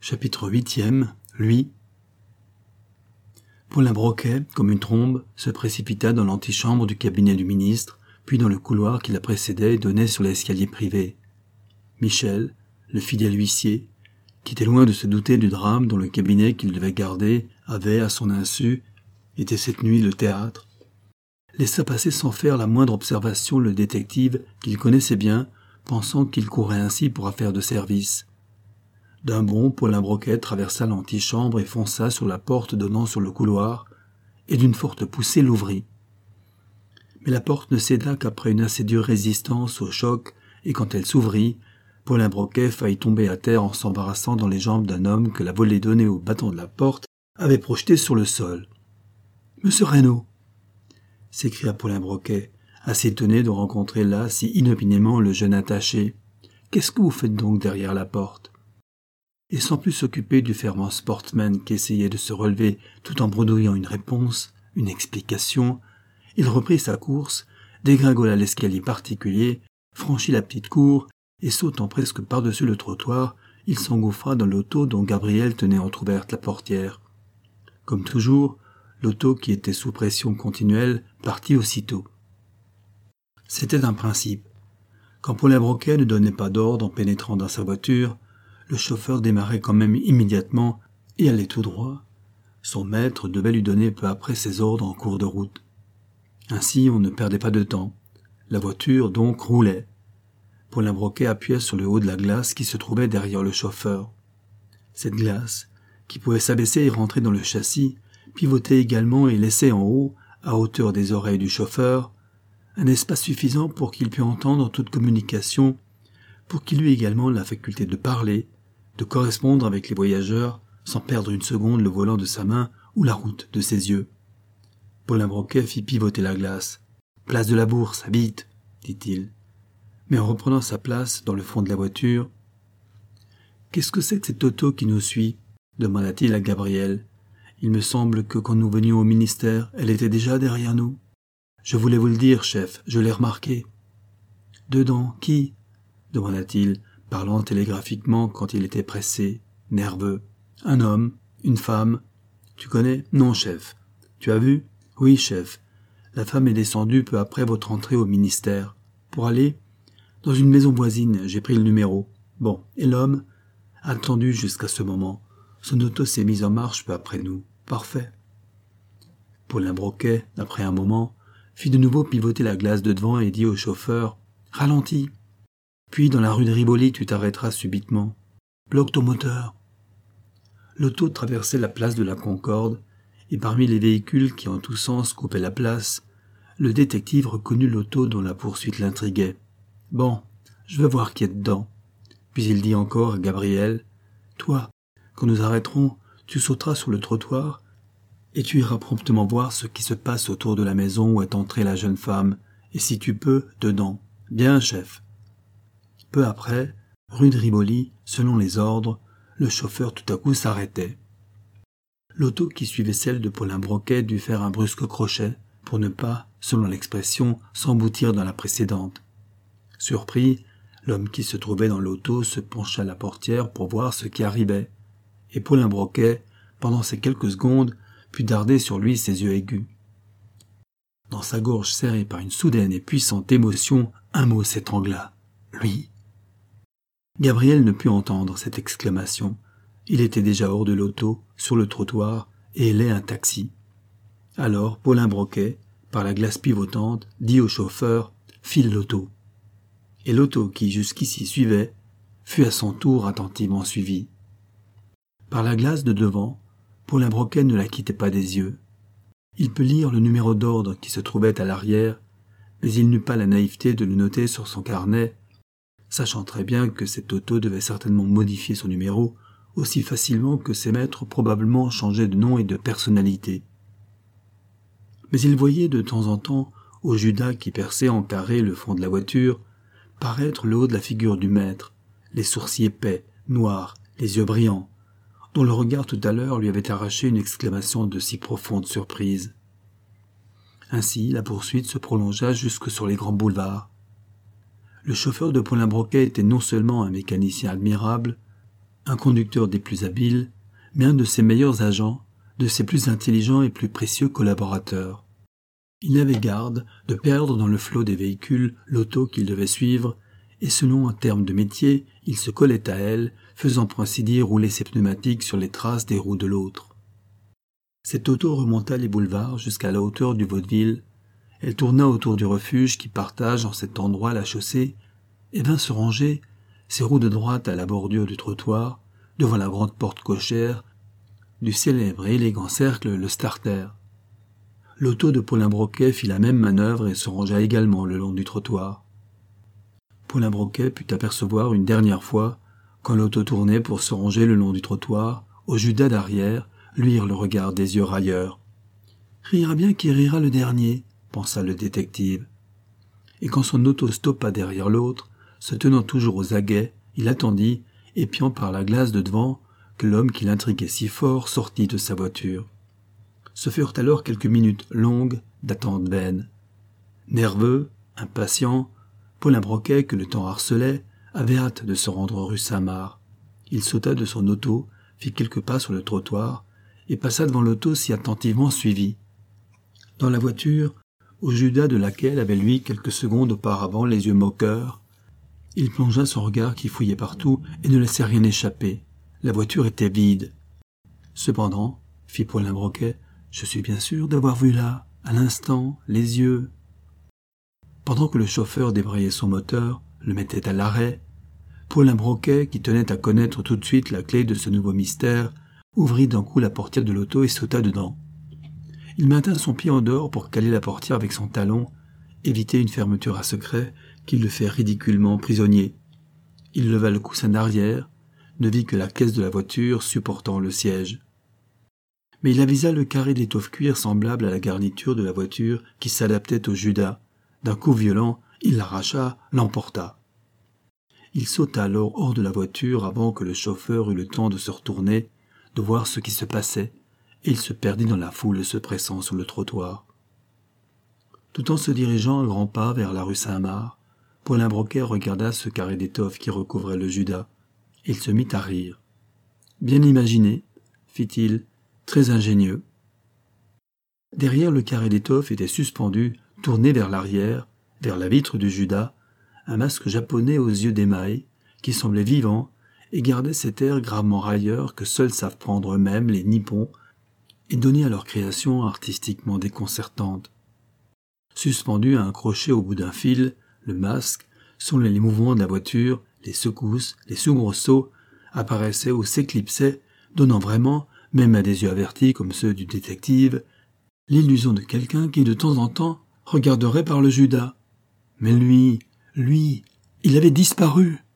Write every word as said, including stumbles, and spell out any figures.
Chapitre huitième. Lui. Paulin Broquet, comme une trombe, se précipita dans l'antichambre du cabinet du ministre, puis dans le couloir qui la précédait et donnait sur l'escalier privé. Michel, le fidèle huissier, qui était loin de se douter du drame dont le cabinet qu'il devait garder avait, à son insu, été cette nuit le théâtre, laissa passer sans faire la moindre observation le détective qu'il connaissait bien, pensant qu'il courait ainsi pour affaire de service. D'un bond, Paulin Broquet traversa l'antichambre et fonça sur la porte donnant sur le couloir, et d'une forte poussée l'ouvrit. Mais la porte ne céda qu'après une assez dure résistance au choc, et quand elle s'ouvrit, Paulin Broquet faillit tomber à terre en s'embarrassant dans les jambes d'un homme que la volée donnée au battant de la porte avait projeté sur le sol. « Monsieur Reynaud !» s'écria Paulin Broquet, assez étonné de rencontrer là si inopinément le jeune attaché. « Qu'est-ce que vous faites donc derrière la porte ?» Et sans plus s'occuper du fervent sportsman qui essayait de se relever tout en bredouillant une réponse, une explication, il reprit sa course, dégringola l'escalier particulier, franchit la petite cour, et sautant presque par-dessus le trottoir, il s'engouffra dans l'auto dont Gabriel tenait entr'ouverte la portière. Comme toujours, l'auto qui était sous pression continuelle partit aussitôt. C'était un principe. Quand Paulin Broquet ne donnait pas d'ordre en pénétrant dans sa voiture, le chauffeur démarrait quand même immédiatement et allait tout droit. Son maître devait lui donner peu après ses ordres en cours de route. Ainsi, on ne perdait pas de temps. La voiture, donc, roulait. Paulin Broquet appuyait sur le haut de la glace qui se trouvait derrière le chauffeur. Cette glace, qui pouvait s'abaisser et rentrer dans le châssis, pivotait également et laissait en haut, à hauteur des oreilles du chauffeur, un espace suffisant pour qu'il pût entendre toute communication, pour qu'il eût également la faculté de parler, de correspondre avec les voyageurs, sans perdre une seconde le volant de sa main ou la route de ses yeux. Paulin Broquet fit pivoter la glace. « Place de la Bourse, vite !» dit-il. Mais en reprenant sa place dans le fond de la voiture, « Qu'est-ce que c'est que cette auto qui nous suit ?» demanda-t-il à Gabriel. « Il me semble que quand nous venions au ministère, elle était déjà derrière nous. »« Je voulais vous le dire, chef, je l'ai remarqué. »« Dedans, qui ?» demanda-t-il, parlant télégraphiquement quand il était pressé, nerveux. « Un homme, une femme. Tu connais ? Non, chef. Tu as vu ? Oui, chef. La femme est descendue peu après votre entrée au ministère. Pour aller ? Dans une maison voisine, j'ai pris le numéro. Bon, et l'homme ? Attendu jusqu'à ce moment. Son auto s'est mise en marche peu après nous. Parfait. » Paulin Broquet, après un moment, fit de nouveau pivoter la glace de devant et dit au chauffeur « Ralentis. Puis dans la rue de Rivoli, tu t'arrêteras subitement. Bloque ton moteur. » L'auto traversait la place de la Concorde, et parmi les véhicules qui en tous sens coupaient la place, le détective reconnut l'auto dont la poursuite l'intriguait. « Bon, je veux voir qui est dedans. » Puis il dit encore à Gabriel, « Toi, quand nous arrêterons, tu sauteras sur le trottoir et tu iras promptement voir ce qui se passe autour de la maison où est entrée la jeune femme, et si tu peux, dedans. Bien, chef. » Peu après, rue de Rivoli, selon les ordres, le chauffeur tout à coup s'arrêtait. L'auto qui suivait celle de Paulin Broquet dut faire un brusque crochet pour ne pas, selon l'expression, s'emboutir dans la précédente. Surpris, l'homme qui se trouvait dans l'auto se pencha à la portière pour voir ce qui arrivait, et Paulin Broquet, pendant ces quelques secondes, put darder sur lui ses yeux aigus. Dans sa gorge serrée par une soudaine et puissante émotion, un mot s'étrangla. Lui. Gabriel ne put entendre cette exclamation. Il était déjà hors de l'auto, sur le trottoir, et ailait un taxi. Alors Paulin Broquet, par la glace pivotante, dit au chauffeur « File l'auto ». Et l'auto qui jusqu'ici suivait, fut à son tour attentivement suivie. Par la glace de devant, Paulin Broquet ne la quittait pas des yeux. Il put lire le numéro d'ordre qui se trouvait à l'arrière, mais il n'eut pas la naïveté de le noter sur son carnet, sachant très bien que cette auto devait certainement modifier son numéro aussi facilement que ses maîtres probablement changeaient de nom et de personnalité. Mais il voyait de temps en temps, au Judas qui perçait en carré le fond de la voiture, paraître le haut de la figure du maître, les sourcils épais, noirs, les yeux brillants, dont le regard tout à l'heure lui avait arraché une exclamation de si profonde surprise. Ainsi, la poursuite se prolongea jusque sur les grands boulevards. Le chauffeur de Paulin Broquet était non seulement un mécanicien admirable, un conducteur des plus habiles, mais un de ses meilleurs agents, de ses plus intelligents et plus précieux collaborateurs. Il n'avait garde de perdre dans le flot des véhicules l'auto qu'il devait suivre, et selon un terme de métier, il se collait à elle, faisant pour ainsi dire rouler ses pneumatiques sur les traces des roues de l'autre. Cette auto remonta les boulevards jusqu'à la hauteur du vaudeville. Elle tourna autour du refuge qui partage en cet endroit la chaussée et vint se ranger, ses roues de droite à la bordure du trottoir, devant la grande porte cochère du célèbre et élégant cercle Le Starter. L'auto de Paulin Broquet fit la même manœuvre et se rangea également le long du trottoir. Paulin Broquet put apercevoir une dernière fois, quand l'auto tournait pour se ranger le long du trottoir, au Judas d'arrière, luire le regard des yeux railleurs. « Rira bien qui rira le dernier », pensa le détective. Et quand son auto stoppa derrière l'autre, se tenant toujours aux aguets, il attendit, épiant par la glace de devant, que l'homme qui l'intriguait si fort sortit de sa voiture. Ce furent alors quelques minutes longues d'attente vaine. Nerveux, impatient, Paulin Broquet, que le temps harcelait, avait hâte de se rendre rue Saint-Marc. Il sauta de son auto, fit quelques pas sur le trottoir, et passa devant l'auto si attentivement suivie. Dans la voiture, au Judas de laquelle avait lui quelques secondes auparavant les yeux moqueurs, il plongea son regard qui fouillait partout et ne laissait rien échapper. La voiture était vide. Cependant, fit Paulin Broquet, je suis bien sûr d'avoir vu là, à l'instant, les yeux. Pendant que le chauffeur débrayait son moteur, le mettait à l'arrêt, Paulin Broquet, qui tenait à connaître tout de suite la clé de ce nouveau mystère, ouvrit d'un coup la portière de l'auto et sauta dedans. Il maintint son pied en dehors pour caler la portière avec son talon, éviter une fermeture à secret qui le fait ridiculement prisonnier. Il leva le coussin d'arrière, ne vit que la caisse de la voiture supportant le siège. Mais il avisa le carré d'étoffe cuir semblable à la garniture de la voiture qui s'adaptait au Judas. D'un coup violent, il l'arracha, l'emporta. Il sauta alors hors de la voiture avant que le chauffeur eût le temps de se retourner, de voir ce qui se passait, et il se perdit dans la foule se pressant sur le trottoir. Tout en se dirigeant à grands pas vers la rue Saint-Marc, Paulin Broquet regarda ce carré d'étoffe qui recouvrait le Judas. Il se mit à rire. « Bien imaginé, » fit-il, « très ingénieux. » Derrière le carré d'étoffe était suspendu, tourné vers l'arrière, vers la vitre du Judas, un masque japonais aux yeux d'émail, qui semblait vivant et gardait cet air gravement railleur que seuls savent prendre eux-mêmes les Nippons et donner à leur création artistiquement déconcertante. Suspendu à un crochet au bout d'un fil, le masque, selon les mouvements de la voiture, les secousses, les soubresauts, apparaissait ou s'éclipsait, donnant vraiment, même à des yeux avertis comme ceux du détective, l'illusion de quelqu'un qui de temps en temps regarderait par le Judas. Mais lui, lui, il avait disparu.